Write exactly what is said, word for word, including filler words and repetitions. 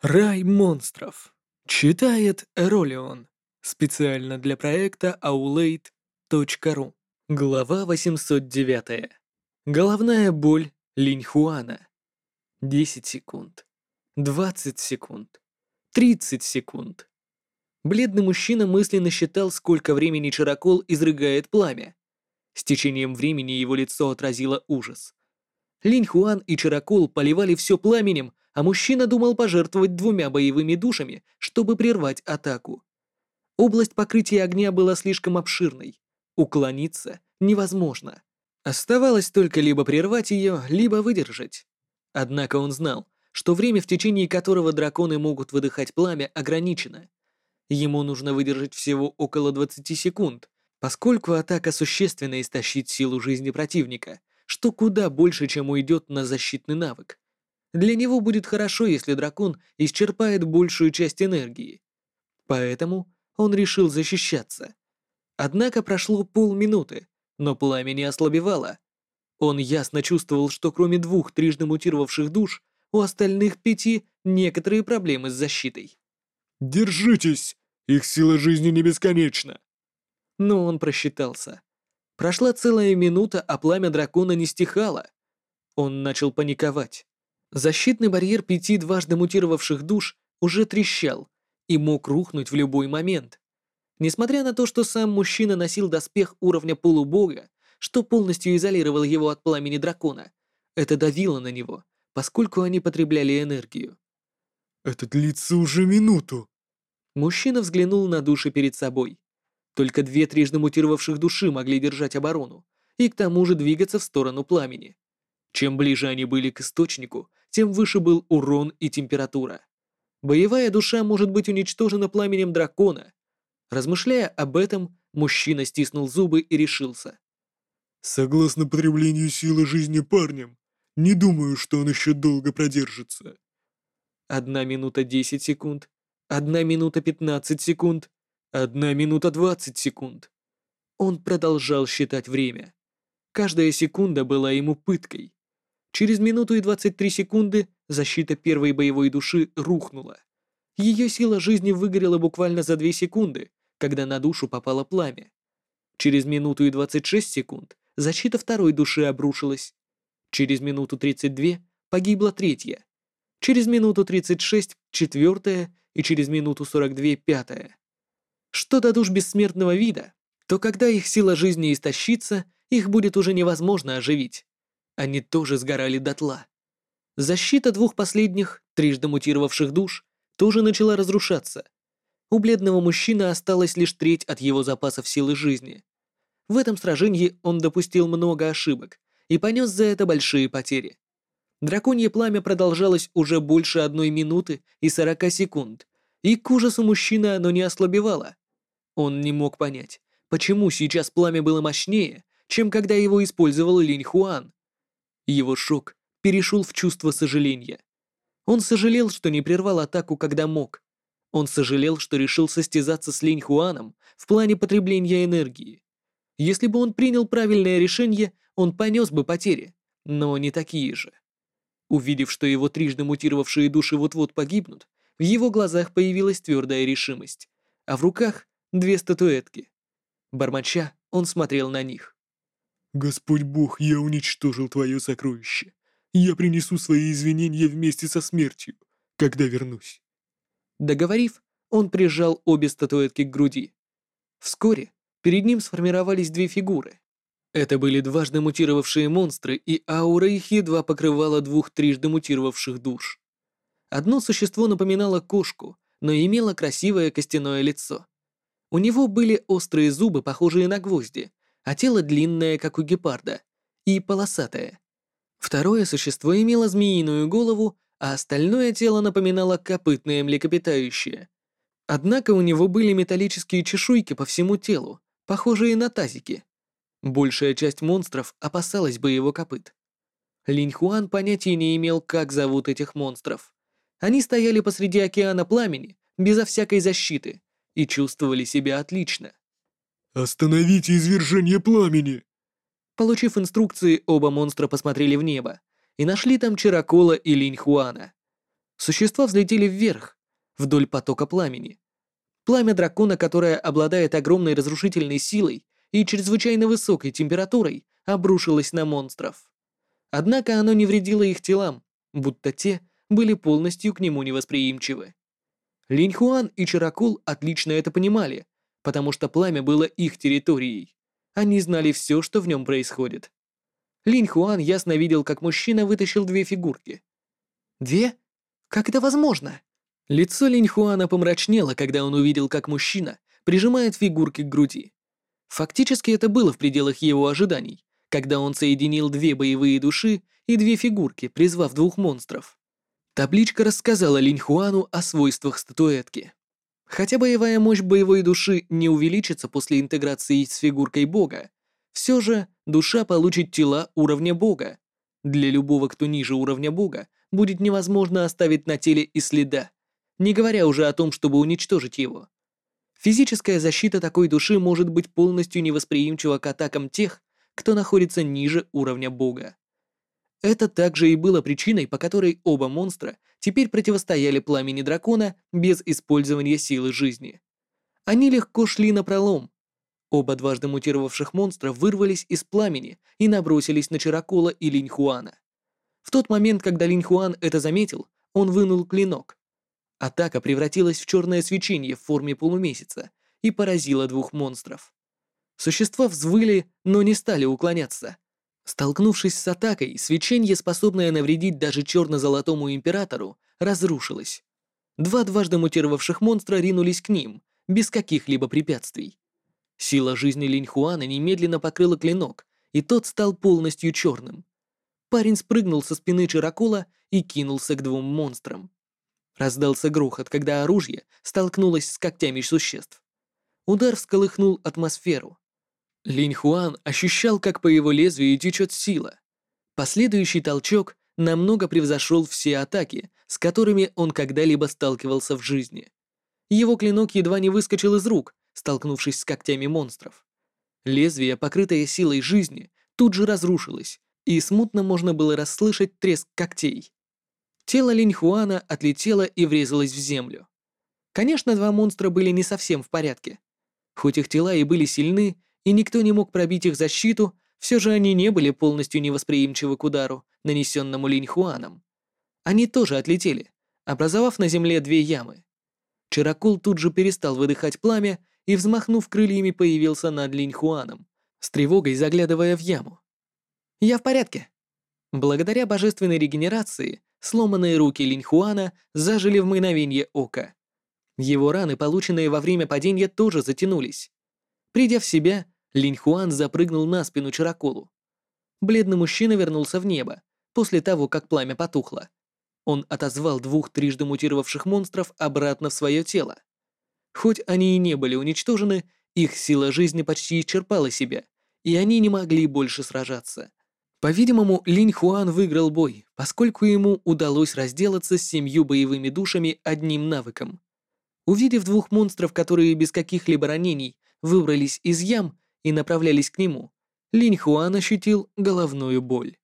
Рай монстров. Читает Эролион. Специально для проекта аулейт точка ру. Глава восемьсот девять. Головная боль Линьхуана. десять секунд. двадцать секунд. тридцать секунд. Бледный мужчина мысленно считал, сколько времени чарокол изрыгает пламя. С течением времени его лицо отразило ужас. Линьхуан и чарокол поливали все пламенем, а мужчина думал пожертвовать двумя боевыми душами, чтобы прервать атаку. Область покрытия огня была слишком обширной. Уклониться невозможно. Оставалось только либо прервать ее, либо выдержать. Однако он знал, что время, в течение которого драконы могут выдыхать пламя, ограничено. Ему нужно выдержать всего около двадцати секунд, поскольку атака существенно истощит силу жизни противника, что куда больше, чем уйдет на защитный навык. Для него будет хорошо, если дракон исчерпает большую часть энергии. Поэтому он решил защищаться. Однако прошло полминуты, но пламя не ослабевало. Он ясно чувствовал, что кроме двух трижды мутировавших душ, у остальных пяти некоторые проблемы с защитой. «Держитесь! Их сила жизни не бесконечна!» Но он просчитался. Прошла целая минута, а пламя дракона не стихало. Он начал паниковать. Защитный барьер пяти дважды мутировавших душ уже трещал и мог рухнуть в любой момент. Несмотря на то, что сам мужчина носил доспех уровня полубога, что полностью изолировал его от пламени дракона, это давило на него, поскольку они потребляли энергию. «Это длится уже минуту!» Мужчина взглянул на души перед собой. Только две трижды мутировавших души могли держать оборону и к тому же двигаться в сторону пламени. Чем ближе они были к источнику, тем выше был урон и температура. Боевая душа может быть уничтожена пламенем дракона. Размышляя об этом, мужчина стиснул зубы и решился. «Согласно потреблению силы жизни парнем, не думаю, что он еще долго продержится». Одна минута десять секунд, одна минута пятнадцать секунд, одна минута двадцать секунд. Он продолжал считать время. Каждая секунда была ему пыткой. Через минуту и двадцать три секунды защита первой боевой души рухнула. Ее сила жизни выгорела буквально за две секунды, когда на душу попало пламя. Через минуту и двадцать шесть секунд защита второй души обрушилась. Через минуту тридцать два погибла третья. Через минуту тридцать шесть четвертая и через минуту сорок два пятая. Что до душ бессмертного вида, то когда их сила жизни истощится, их будет уже невозможно оживить. Они тоже сгорали дотла. Защита двух последних, трижды мутировавших душ, тоже начала разрушаться. У бледного мужчины осталась лишь треть от его запасов силы жизни. В этом сражении он допустил много ошибок и понес за это большие потери. Драконье пламя продолжалось уже больше одной минуты и сорока секунд, и к ужасу мужчины оно не ослабевало. Он не мог понять, почему сейчас пламя было мощнее, чем когда его использовал Линьхуан. Его шок перешел в чувство сожаления. Он сожалел, что не прервал атаку, когда мог. Он сожалел, что решил состязаться с Линьхуаном в плане потребления энергии. Если бы он принял правильное решение, он понес бы потери, но не такие же. Увидев, что его трижды мутировавшие души вот-вот погибнут, в его глазах появилась твердая решимость, а в руках две статуэтки. Бормоча, он смотрел на них. «Господь Бог, я уничтожил твое сокровище. Я принесу свои извинения вместе со смертью, когда вернусь». Договорив, он прижал обе статуэтки к груди. Вскоре перед ним сформировались две фигуры. Это были дважды мутировавшие монстры, и аура их едва покрывала двух трижды мутировавших душ. Одно существо напоминало кошку, но имело красивое костяное лицо. У него были острые зубы, похожие на гвозди, а тело длинное, как у гепарда, и полосатое. Второе существо имело змеиную голову, а остальное тело напоминало копытное млекопитающее. Однако у него были металлические чешуйки по всему телу, похожие на тазики. Большая часть монстров опасалась бы его копыт. Линьхуан понятия не имел, как зовут этих монстров. Они стояли посреди океана пламени, безо всякой защиты, и чувствовали себя отлично. «Остановите извержение пламени!» Получив инструкции, оба монстра посмотрели в небо и нашли там Чарокола и Линьхуана. Существа взлетели вверх, вдоль потока пламени. Пламя дракона, которое обладает огромной разрушительной силой и чрезвычайно высокой температурой, обрушилось на монстров. Однако оно не вредило их телам, будто те были полностью к нему невосприимчивы. Линьхуан и Чаракул отлично это понимали, потому что пламя было их территорией. Они знали все, что в нем происходит. Линьхуан ясно видел, как мужчина вытащил две фигурки. «Две? Как это возможно?» Лицо Линьхуана помрачнело, когда он увидел, как мужчина прижимает фигурки к груди. Фактически это было в пределах его ожиданий, когда он соединил две боевые души и две фигурки, призвав двух монстров. Табличка рассказала Линьхуану о свойствах статуэтки. Хотя боевая мощь боевой души не увеличится после интеграции с фигуркой бога, все же душа получит тела уровня бога. Для любого, кто ниже уровня бога, будет невозможно оставить на теле и следа, не говоря уже о том, чтобы уничтожить его. Физическая защита такой души может быть полностью невосприимчива к атакам тех, кто находится ниже уровня бога. Это также и было причиной, по которой оба монстра теперь противостояли пламени дракона без использования силы жизни. Они легко шли напролом. Оба дважды мутировавших монстра вырвались из пламени и набросились на Чаракула и Линьхуана. В тот момент, когда Линьхуан это заметил, он вынул клинок. Атака превратилась в черное свечение в форме полумесяца и поразила двух монстров. Существа взвыли, но не стали уклоняться. Столкнувшись с атакой, свечение, способное навредить даже черно-золотому императору, разрушилось. Два дважды мутировавших монстра ринулись к ним, без каких-либо препятствий. Сила жизни Линьхуана немедленно покрыла клинок, и тот стал полностью черным. Парень спрыгнул со спины Чаракула и кинулся к двум монстрам. Раздался грохот, когда оружие столкнулось с когтями существ. Удар всколыхнул атмосферу. Линьхуан ощущал, как по его лезвию течет сила. Последующий толчок намного превзошел все атаки, с которыми он когда-либо сталкивался в жизни. Его клинок едва не выскочил из рук, столкнувшись с когтями монстров. Лезвие, покрытое силой жизни, тут же разрушилось, и смутно можно было расслышать треск когтей. Тело Линьхуана отлетело и врезалось в землю. Конечно, два монстра были не совсем в порядке. Хоть их тела и были сильны, и никто не мог пробить их защиту, все же они не были полностью невосприимчивы к удару, нанесенному Линьхуаном. Они тоже отлетели, образовав на земле две ямы. Чаракул тут же перестал выдыхать пламя и, взмахнув крыльями, появился над Линьхуаном, с тревогой заглядывая в яму. «Я в порядке». Благодаря божественной регенерации, сломанные руки Линьхуана зажили в мгновение ока. Его раны, полученные во время падения, тоже затянулись. Придя в себя, Линьхуан запрыгнул на спину Чаракулу. Бледный мужчина вернулся в небо, после того, как пламя потухло. Он отозвал двух трижды мутировавших монстров обратно в свое тело. Хоть они и не были уничтожены, их сила жизни почти исчерпала себя, и они не могли больше сражаться. По-видимому, Линьхуан выиграл бой, поскольку ему удалось разделаться с семью боевыми душами одним навыком. Увидев двух монстров, которые без каких-либо ранений выбрались из ям и направлялись к нему, Линьхуан ощутил головную боль.